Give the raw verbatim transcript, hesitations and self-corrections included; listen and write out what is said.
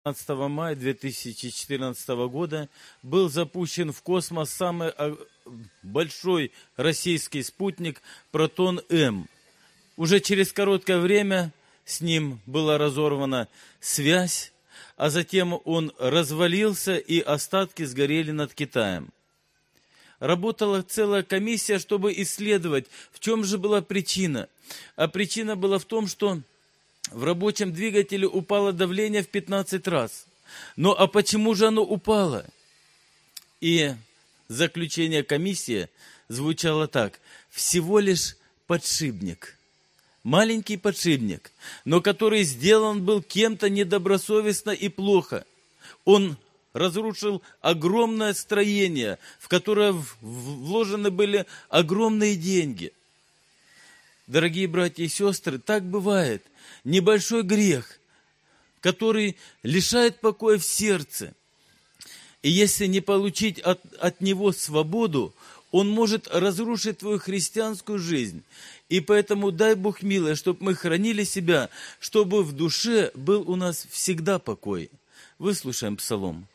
пятнадцатого мая две тысячи четырнадцатого года был запущен в космос самый большой российский спутник «Протон-М». Уже через короткое время с ним была разорвана связь, а затем он развалился, и остатки сгорели над Китаем. Работала целая комиссия, чтобы исследовать, в чем же была причина. А причина была в том, что в рабочем двигателе упало давление в пятнадцать раз. Но а почему же оно упало? И заключение комиссии звучало так: всего лишь подшипник. Маленький подшипник, но который сделан был кем-то недобросовестно и плохо. Он разрушил огромное строение, в которое вложены были огромные деньги. Дорогие братья и сестры, так бывает. Небольшой грех, который лишает покоя в сердце. И если не получить от, от него свободу, он может разрушить твою христианскую жизнь. И поэтому дай Бог милое, чтобы мы хранили себя, чтобы в душе был у нас всегда покой. Выслушаем псалом.